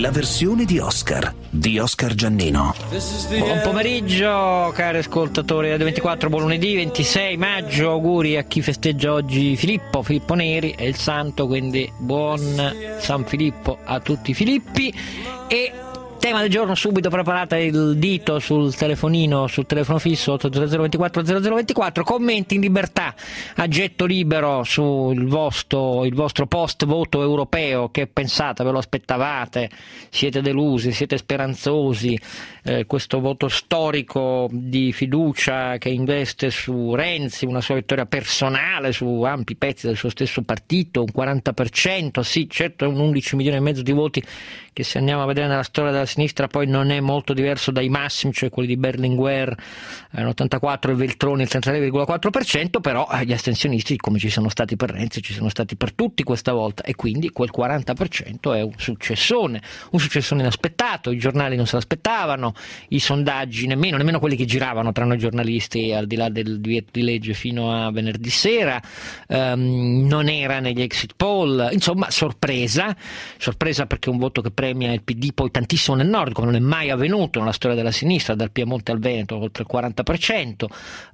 la versione di Oscar Giannino. Buon pomeriggio cari ascoltatori Radio 24, buon lunedì 26 maggio, auguri a chi festeggia oggi Filippo Neri, è il santo, quindi buon San Filippo a tutti i Filippi. E tema del giorno subito, preparate il dito sul telefonino, sul telefono fisso 800 24 0024, commenti in libertà a getto libero sul vostro post voto europeo. Che pensate? Ve lo aspettavate? Siete delusi? Siete speranzosi? Questo voto storico di fiducia che investe su Renzi, una sua vittoria personale su ampi pezzi del suo stesso partito, un 40%, sì certo è un 11 milioni e mezzo di voti che, se andiamo a vedere nella storia della sinistra, poi non è molto diverso dai massimi, cioè quelli di Berlinguer l'84 e Veltroni il 33,4%, però gli astensionisti, come ci sono stati per Renzi, ci sono stati per tutti questa volta, e quindi quel 40% è un successone inaspettato, i giornali non se l'aspettavano, i sondaggi nemmeno quelli che giravano tra noi giornalisti, al di là del divieto di legge fino a venerdì sera, non era negli exit poll, insomma sorpresa perché un voto che premia il PD poi tantissimo nel nord, come non è mai avvenuto nella storia della sinistra, dal Piemonte al Veneto, oltre il 40%,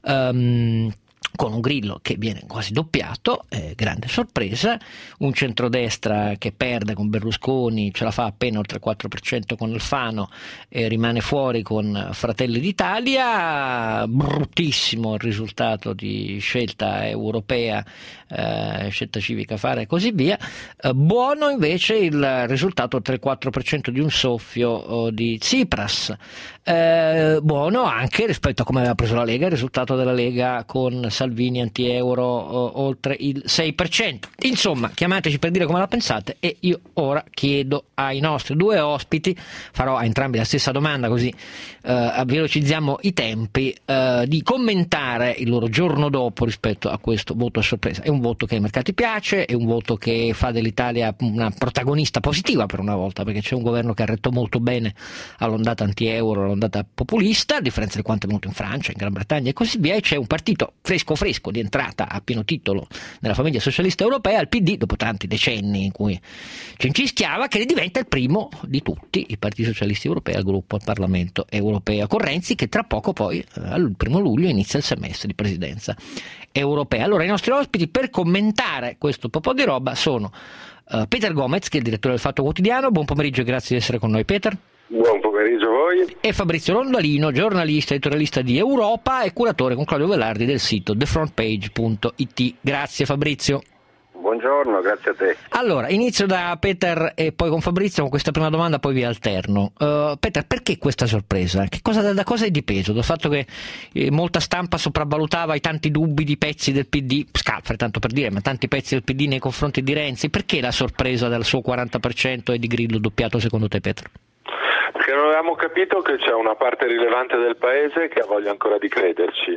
con un Grillo che viene quasi doppiato, grande sorpresa, un centrodestra che perde con Berlusconi, ce la fa appena oltre il 4% con Alfano, rimane fuori con Fratelli d'Italia, bruttissimo il risultato di scelta europea, scelta civica fare e così via, buono invece il risultato oltre il 4% di un soffio di Tsipras, buono anche rispetto a come aveva preso la Lega, il risultato della Lega con Salvini anti-euro oltre il 6%. Insomma, chiamateci per dire come la pensate, e io ora chiedo ai nostri due ospiti, farò a entrambi la stessa domanda così velocizziamo i tempi, di commentare il loro giorno dopo rispetto a questo voto a sorpresa. È un voto che ai mercati piace, è un voto che fa dell'Italia una protagonista positiva per una volta, perché c'è un governo che ha retto molto bene all'ondata anti-euro, all'ondata populista, a differenza di quanto è venuto in Francia, in Gran Bretagna e così via, e c'è un partito fresco di entrata a pieno titolo nella famiglia socialista europea, il PD, dopo tanti decenni in cui ci incischiava, che ne diventa il primo di tutti i partiti socialisti europei al gruppo al Parlamento europeo, con Renzi che tra poco poi al 1 luglio inizia il semestre di presidenza europea. Allora i nostri ospiti per commentare questo po' di roba sono Peter Gomez, che è il direttore del Fatto Quotidiano. Buon pomeriggio e grazie di essere con noi, Peter. Buon pomeriggio a voi. E Fabrizio Rondalino, giornalista, editorialista di Europa e curatore con Claudio Velardi del sito thefrontpage.it. Grazie Fabrizio. Buongiorno, grazie a te. Allora, inizio da Peter e poi con Fabrizio con questa prima domanda, poi vi alterno. Peter, perché questa sorpresa? Da cosa è dipeso? Dal fatto che molta stampa sopravvalutava i tanti dubbi di pezzi del PD, Scalfari tanto per dire, ma tanti pezzi del PD nei confronti di Renzi, perché la sorpresa del suo 40% e di Grillo doppiato secondo te, Peter? Perché non avevamo capito che c'è una parte rilevante del paese che ha voglia ancora di crederci.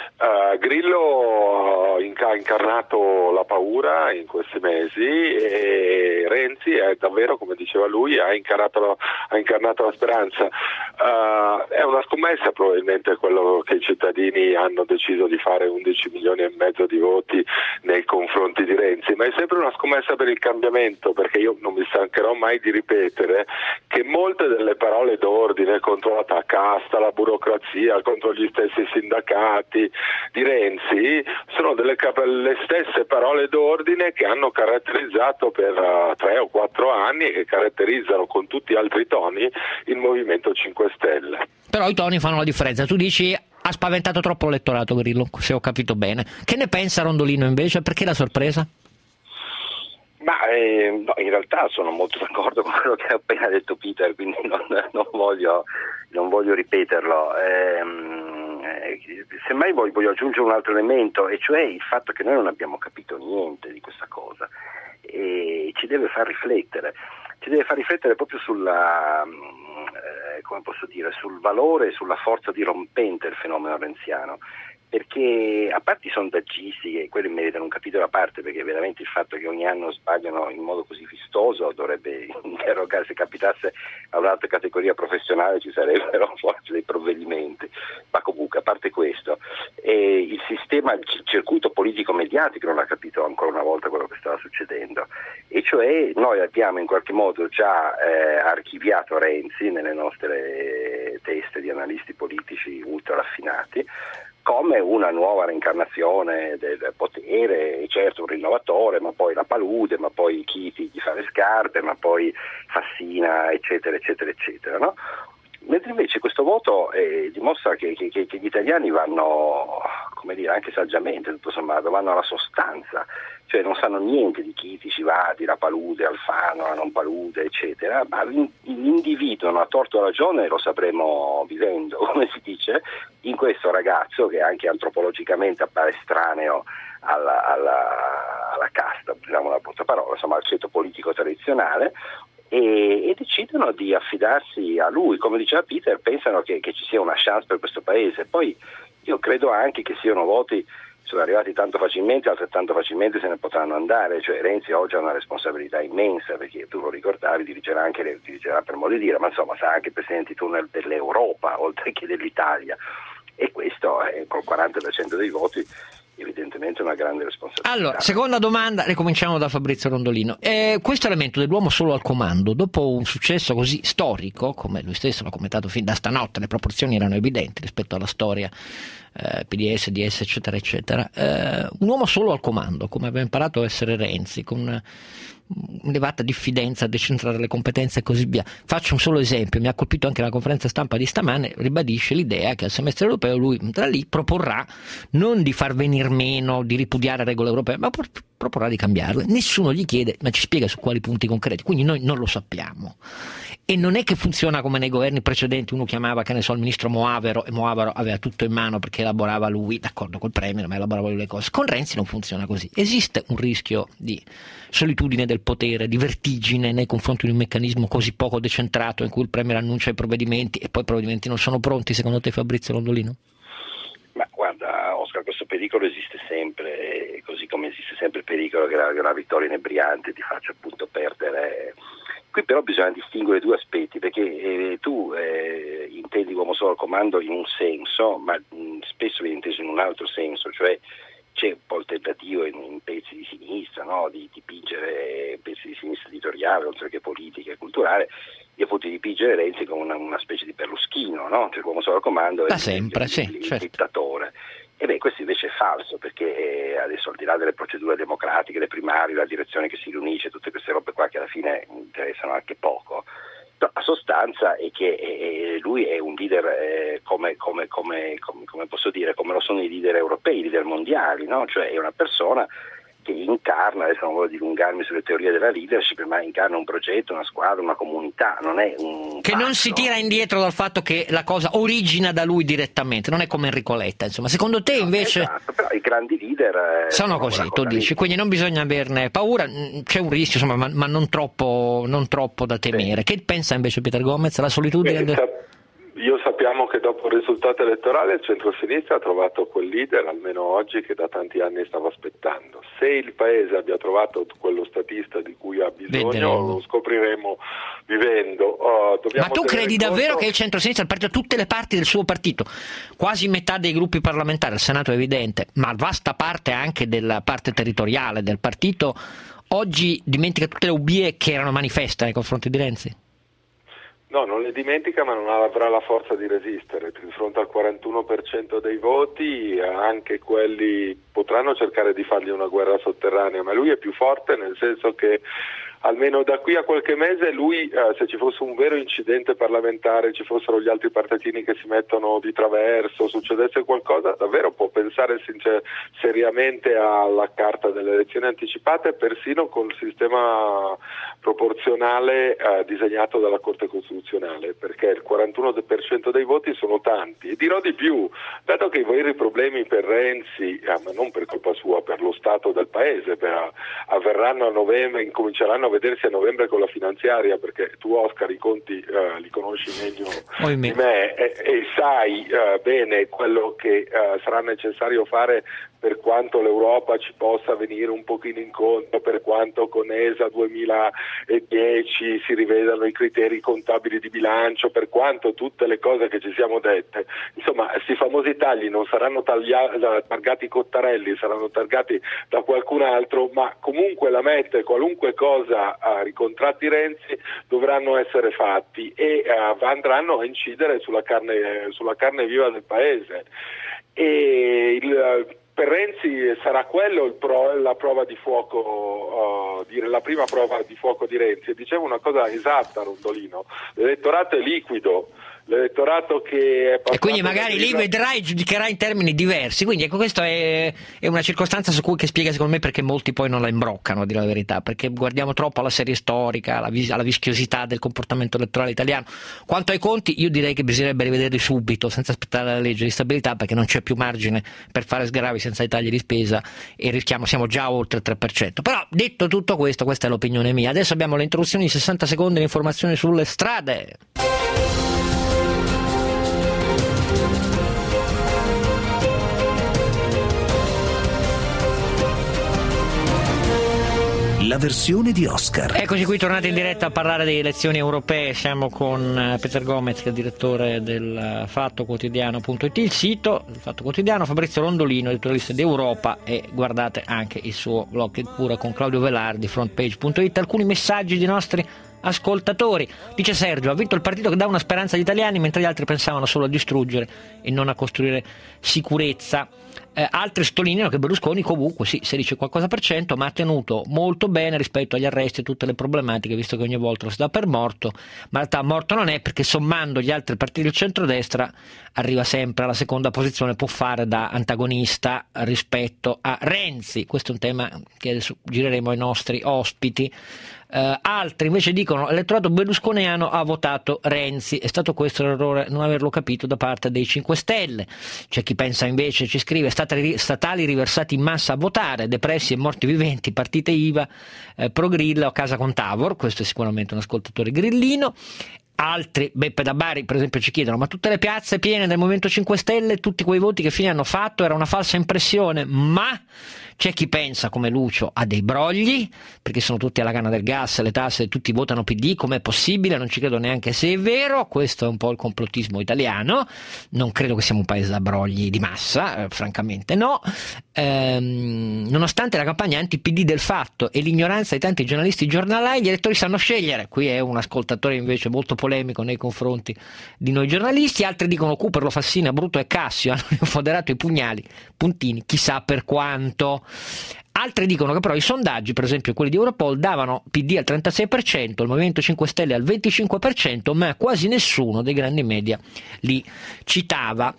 Grillo ha incarnato la paura in questi mesi e Renzi è davvero, come diceva lui, ha incarnato la speranza. È una scommessa probabilmente quello che i cittadini hanno deciso di fare 11 milioni e mezzo di voti nei confronti di Renzi, ma è sempre una scommessa per il cambiamento, perché io non mi stancherò mai di ripetere che molte delle parole d'ordine contro la casta, la burocrazia, contro gli stessi sindacati di Renzi sono le stesse parole d'ordine che hanno caratterizzato per 3 o 4 anni e che caratterizzano con tutti altri toni il Movimento 5 Stelle. Però i toni fanno la differenza. Tu dici ha spaventato troppo l'elettorato Grillo, se ho capito bene. Che ne pensa Rondolino invece? Perché la sorpresa? Ma no, in realtà sono molto d'accordo con quello che ha appena detto Peter, quindi non voglio ripeterlo. Semmai voglio aggiungere un altro elemento, e cioè il fatto che noi non abbiamo capito niente di questa cosa, e ci deve far riflettere proprio sulla, come posso dire, sul valore e sulla forza dirompente del fenomeno renziano, perché a parte i sondaggisti, che quelli meritano un capitolo a parte, perché veramente il fatto che ogni anno sbagliano in modo così vistoso dovrebbe interrogare. Se capitasse a un'altra categoria professionale ci sarebbero forse dei provvedimenti, ma comunque a parte questo, il sistema, il circuito politico mediatico non ha capito ancora una volta quello che stava succedendo, e cioè noi abbiamo in qualche modo già archiviato Renzi nelle nostre teste di analisti politici ultra raffinati come una nuova reincarnazione del potere, certo un rinnovatore, ma poi la palude, ma poi Chiti gli fa le scarpe, ma poi Fassina, eccetera, eccetera, eccetera, no? Mentre invece questo voto dimostra che gli italiani vanno, come dire, anche saggiamente, tutto sommato, vanno alla sostanza, cioè non sanno niente di Chiti, Civati, la palude, Alfano, la non palude, eccetera, ma l'individuo a torto o ragione lo sapremo vivendo, come si dice, in questo ragazzo che anche antropologicamente appare estraneo alla casta, usiamo la brutta parola, insomma al ceto politico tradizionale, e decidono di affidarsi a lui. Come diceva Peter, pensano che ci sia una chance per questo paese. Poi io credo anche che siano voti, sono arrivati tanto facilmente, altrettanto facilmente se ne potranno andare, cioè Renzi oggi ha una responsabilità immensa, perché tu lo ricordavi, dirigerà per modo di dire, ma insomma sarà anche presidente di tunnel dell'Europa oltre che dell'Italia, e questo col 40% dei voti evidentemente una grande responsabilità. Allora, seconda domanda, ricominciamo da Fabrizio Rondolino. Questo elemento dell'uomo solo al comando, dopo un successo così storico, come lui stesso l'ha commentato fin da stanotte, le proporzioni erano evidenti rispetto alla storia PDS, DS, eccetera, eccetera, un uomo solo al comando, come aveva imparato a essere Renzi, con un'elevata diffidenza a decentrare le competenze e così via. Faccio un solo esempio, mi ha colpito anche la conferenza stampa di stamane, ribadisce l'idea che al semestre europeo lui da lì proporrà non di far venir meno, di ripudiare regole europee, ma proporrà di cambiarle. Nessuno gli chiede, ma ci spiega su quali punti concreti, quindi noi non lo sappiamo. E non è che funziona come nei governi precedenti, uno chiamava, che ne so, il ministro Moavero, e Moavero aveva tutto in mano perché elaborava lui, d'accordo col premier, ma elaborava lui le cose. Con Renzi non funziona così. Esiste un rischio di solitudine del potere, di vertigine nei confronti di un meccanismo così poco decentrato in cui il premier annuncia i provvedimenti e poi i provvedimenti non sono pronti, secondo te, Fabrizio Rondolino? Ma guarda Oscar, questo pericolo esiste sempre, così come esiste sempre il pericolo che una vittoria inebriante ti faccia appunto perdere. Qui però bisogna distinguere due aspetti, perché tu intendi uomo solo al comando in un senso, ma spesso viene inteso in un altro senso, cioè c'è un po' il tentativo in pezzi di sinistra, no? di dipingere pezzi di sinistra editoriale, oltre che politica e culturale, di appunto dipingere Renzi come una specie di Berluschino, no? Cioè l'uomo solo al comando da è sempre, il certo. dittatore. E beh, questo invece è falso, perché adesso al di là delle procedure democratiche, le primarie, la direzione che si riunisce, tutte queste robe qua che alla fine interessano anche poco, la sostanza è che lui è un leader come posso dire, come lo sono i leader europei, i leader mondiali, no? Cioè è una persona che incarna, adesso non voglio dilungarmi sulle teorie della leadership, ma incarna un progetto, una squadra, una comunità, non è un che non si tira indietro dal fatto che la cosa origina da lui direttamente, non è come Enrico Letta, insomma. Secondo te invece esatto, però i grandi leader sono così, tu dici, quindi non bisogna averne paura, c'è un rischio, insomma, ma non troppo da temere. Che pensa invece Peter Gomez? La solitudine Io sappiamo che dopo il risultato elettorale il centro-sinistra ha trovato quel leader, almeno oggi, che da tanti anni stava aspettando. Se il Paese abbia trovato quello statista di cui ha bisogno, vedremo. Lo scopriremo vivendo. Ma tu credi davvero che il centro-sinistra, tutte le parti del suo partito, quasi metà dei gruppi parlamentari, il Senato è evidente, ma vasta parte anche della parte territoriale del partito, oggi dimentica tutte le ubbie che erano manifeste nei confronti di Renzi? No, non le dimentica, ma non avrà la forza di resistere. Di fronte al 41% dei voti, anche quelli potranno cercare di fargli una guerra sotterranea, ma lui è più forte, nel senso che almeno da qui a qualche mese lui, se ci fosse un vero incidente parlamentare, ci fossero gli altri partitini che si mettono di traverso, succedesse qualcosa, davvero può pensare seriamente alla carta delle elezioni anticipate, persino col sistema proporzionale disegnato dalla Corte Costituzionale, perché il 41% dei voti sono tanti. E dirò di più, dato che i veri problemi per Renzi, ma non per colpa sua, per lo stato del Paese, avverranno a novembre, incominceranno a vedersi a novembre con la finanziaria, perché tu, Oscar, i conti li conosci meglio di me e sai bene quello che sarà necessario fare per quanto l'Europa ci possa venire un pochino incontro, per quanto con ESA 2010 si rivedano i criteri contabili di bilancio, per quanto tutte le cose che ci siamo dette. Insomma, questi famosi tagli non saranno targati Cottarelli, saranno targati da qualcun altro, ma comunque la mette, qualunque cosa i contratti Renzi dovranno essere fatti e andranno a incidere sulla carne viva del paese. E per Renzi sarà quello la prova di fuoco, la prima prova di fuoco di Renzi. E dicevo una cosa esatta, Rondolino: l'elettorato è liquido, l'elettorato che è e quindi magari lì vedrai e giudicherà in termini diversi, quindi ecco, questa è una circostanza che spiega secondo me perché molti poi non la imbroccano, a dire la verità, perché guardiamo troppo alla serie storica, alla vischiosità del comportamento elettorale italiano. Quanto ai conti, io direi che bisognerebbe rivederli subito senza aspettare la legge di stabilità, perché non c'è più margine per fare sgravi senza i tagli di spesa e siamo già oltre il 3%. Però detto tutto questo, questa è l'opinione mia. Adesso abbiamo le introduzioni di 60 secondi di informazioni sulle strade. La versione di Oscar. Eccoci qui tornati in diretta a parlare delle elezioni europee. Siamo con Peter Gomez, che è direttore del Fatto Quotidiano.it, il sito del Fatto Quotidiano, Fabrizio Rondolino, editorialista di Europa, e guardate anche il suo blog che cura con Claudio Velardi, frontpage.it. Alcuni messaggi di nostri ascoltatori. Dice Sergio: ha vinto il partito che dà una speranza agli italiani, mentre gli altri pensavano solo a distruggere e non a costruire sicurezza. Altri sottolineano che Berlusconi comunque sì, 16%, ma ha tenuto molto bene rispetto agli arresti e tutte le problematiche, visto che ogni volta lo si dà per morto, ma in realtà morto non è, perché sommando gli altri partiti del centrodestra arriva sempre alla seconda posizione, può fare da antagonista rispetto a Renzi. Questo è un tema che adesso gireremo ai nostri ospiti. Altri invece dicono: l'elettorato berlusconiano ha votato Renzi, è stato questo l'errore non averlo capito da parte dei 5 Stelle. C'è chi pensa invece, ci scrive: statali riversati in massa a votare, depressi e morti viventi, partite IVA, pro Grillo a casa con Tavor. Questo è sicuramente un ascoltatore grillino. Altri, Beppe da Bari per esempio, ci chiedono: ma tutte le piazze piene del Movimento 5 Stelle, tutti quei voti che fine hanno fatto, era una falsa impressione? Ma c'è chi pensa, come Lucio, a dei brogli, perché sono tutti alla canna del gas, le tasse, tutti votano PD, com'è possibile? Non ci credo neanche se è vero. Questo è un po' il complottismo italiano. Non credo che siamo un paese da brogli di massa, francamente no. Nonostante la campagna anti-PD del Fatto e l'ignoranza di tanti giornalisti giornalai, gli elettori sanno scegliere. Qui è un ascoltatore invece molto polemico nei confronti di noi giornalisti. Altri dicono: Cooperlo, Fassina, Bruto e Cassio hanno foderato i puntini, chissà per quanto. Altri dicono che però i sondaggi, per esempio quelli di Europol, davano PD al 36%, il Movimento 5 Stelle al 25%, ma quasi nessuno dei grandi media li citava.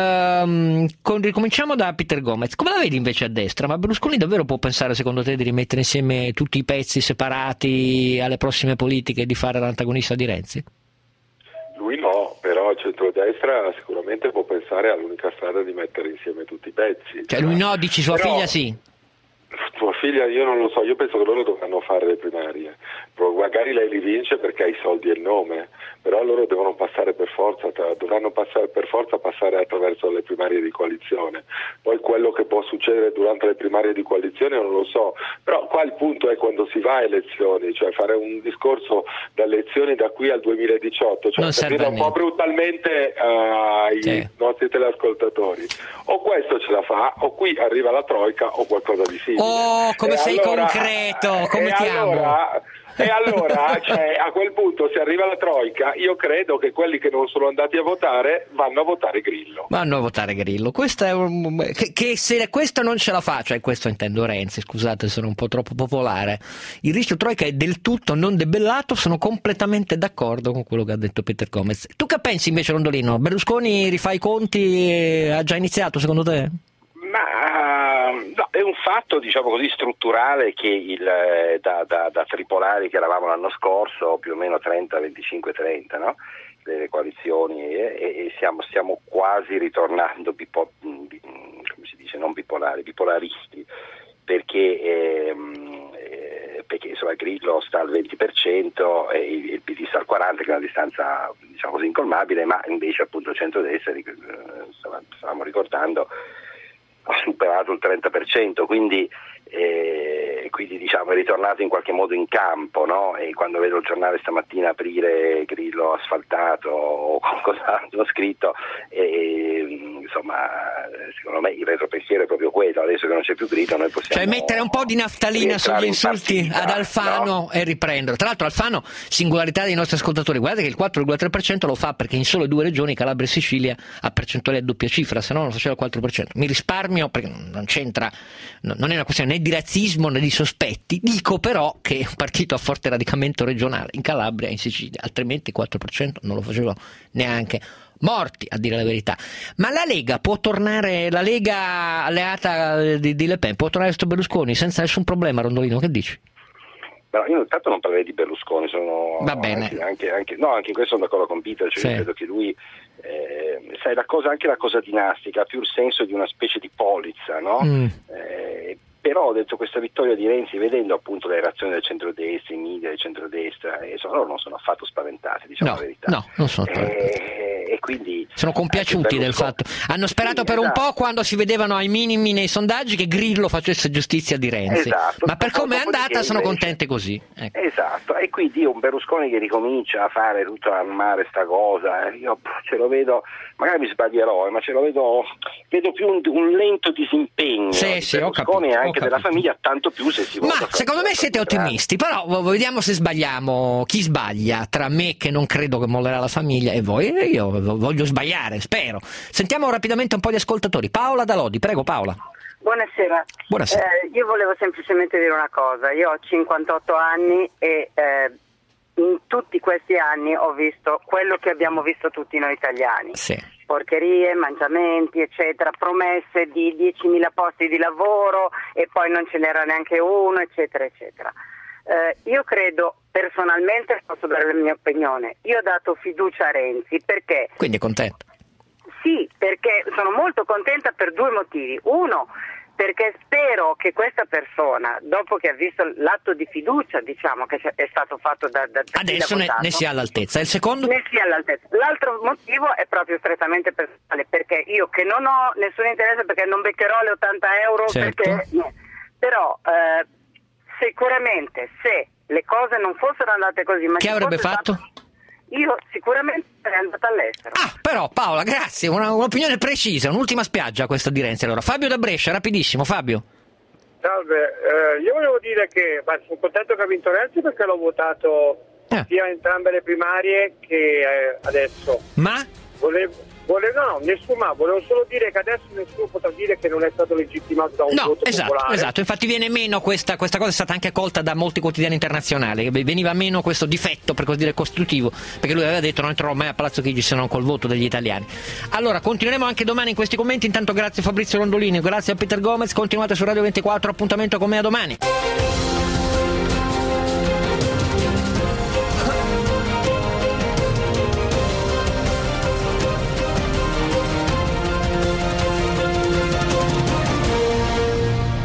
Ricominciamo da Peter Gomez. Come la vedi invece a destra? Ma Berlusconi davvero può pensare, secondo te, di rimettere insieme tutti i pezzi separati alle prossime politiche e di fare l'antagonista di Renzi? Lui no, però il centrodestra sicuramente può pensare all'unica strada di mettere insieme tutti i pezzi. Cioè lui no, dici sua figlia sì? Tua figlia io non lo so, io penso che loro dovranno fare le primarie. Magari lei li vince perché ha i soldi e il nome, però loro devono passare dovranno passare attraverso le primarie di coalizione. Poi quello che può succedere durante le primarie di coalizione non lo so, però qua il punto è quando si va a elezioni, cioè fare un discorso da elezioni da qui al 2018, cioè per dire un po' brutalmente ai nostri teleascoltatori: o questo ce la fa, o qui arriva la troika o qualcosa di simile. Oh, come sei concreto, come ti amo. E allora cioè, a quel punto, se arriva la troika, io credo che quelli che non sono andati a votare vanno a votare Grillo. Questo è che se questo non ce la fa, cioè questo intendo Renzi, scusate, sono un po' troppo popolare. Il rischio troika è del tutto non debellato, sono completamente d'accordo con quello che ha detto Peter Gomez. Tu che pensi invece, Rondolino? Berlusconi rifà i conti, ha già iniziato secondo te? No, è un fatto, diciamo così, strutturale che da tripolari che eravamo l'anno scorso, più o meno 30-25-30, no? Le coalizioni, e stiamo quasi ritornando come si dice, non bipolari, bipolaristi, perché insomma Grillo sta al 20% e il PD sta al 40%, che è una distanza diciamo così incolmabile, ma invece appunto il centrodestra, stavamo ricordando, ha superato il 30%, quindi diciamo è ritornato in qualche modo in campo, no? E quando vedo il giornale stamattina aprire Grillo asfaltato o qualcos'altro scritto, insomma secondo me il retropensiero è proprio quello: adesso che non c'è più Grillo noi possiamo, cioè, mettere un po' di naftalina sugli insulti ad Alfano, no? E riprendere. Tra l'altro Alfano, singolarità dei nostri ascoltatori, guardate che il 4,3% lo fa perché in solo 2 regioni, Calabria e Sicilia, ha percentuale a doppia cifra, se no non faceva il 4%. Mi risparmio perché non c'entra, non è una questione né di razzismo né di sospetti, dico però che è un partito a forte radicamento regionale in Calabria e in Sicilia, altrimenti il 4% non lo facevano neanche morti, a dire la verità. Ma la Lega può tornare, la Lega alleata di Le Pen può tornare a sto Berlusconi senza nessun problema, Rondolino, che dici? No, io intanto non parlerei di Berlusconi, va bene. Anche in questo sono d'accordo con Peter, cioè sì. Credo che lui sai, anche la cosa dinastica ha più il senso di una specie di polizza, no? Però ho detto, questa vittoria di Renzi, vedendo appunto le reazioni del centrodestra, i media del centrodestra, loro non sono affatto spaventati, diciamo la verità. No, non sono e quindi sono compiaciuti del fatto. Hanno sperato per un po', quando si vedevano ai minimi nei sondaggi, che Grillo facesse giustizia di Renzi. Esatto. Ma per come è andata sono contente così. Ecco. Esatto, e quindi un Berlusconi che ricomincia a fare tutto a mare sta cosa, io ce lo vedo, magari mi sbaglierò, ma ce lo vedo più un lento disimpegno di Berlusconi e anche della famiglia, tanto più se si vota. Ma secondo me siete ottimisti, però vediamo se sbagliamo, chi sbaglia tra me, che non credo che mollerà la famiglia, e voi. Io voglio sbagliare, spero. Sentiamo rapidamente un po' di ascoltatori. Paola da Lodi, prego Paola. Buonasera. Buonasera. Io volevo semplicemente dire una cosa. Io ho 58 anni e in tutti questi anni ho visto quello che abbiamo visto tutti noi italiani. Sì. Porcherie, mangiamenti, eccetera, promesse di 10.000 posti di lavoro e poi non ce n'era neanche uno, eccetera, eccetera. Io credo, personalmente, posso dare la mia opinione, io ho dato fiducia a Renzi perché... Quindi è contento? Sì, perché sono molto contenta per 2 motivi. Uno, perché spero che questa persona, dopo che ha visto l'atto di fiducia, diciamo, che è stato fatto da adesso ne sia all'altezza. E il secondo? Ne sia all'altezza. L'altro motivo è proprio strettamente personale, perché io, che non ho nessun interesse, perché non beccherò le 80 euro, certo. Perché però sicuramente se le cose non fossero andate così, ma che avrebbe fatto? Io sicuramente sarei andata all'estero. Però Paola, grazie, un'opinione precisa, un'ultima spiaggia questa di Renzi. Allora, Fabio da Brescia, rapidissimo, Fabio. Salve, io volevo dire che sono contento che ha vinto Renzi, perché l'ho votato sia entrambe le primarie che adesso. Ma? Volevo solo dire che adesso nessuno potrà dire che non è stato legittimato da un voto popolare. Esatto, infatti viene meno questa cosa, è stata anche accolta da molti quotidiani internazionali, veniva meno questo difetto, per così dire, costruttivo, perché lui aveva detto non entrerò mai a Palazzo Chigi se non col voto degli italiani. Allora, continueremo anche domani in questi commenti. Intanto grazie a Fabrizio Rondolini, grazie a Peter Gomez, continuate su Radio 24, appuntamento con me a domani.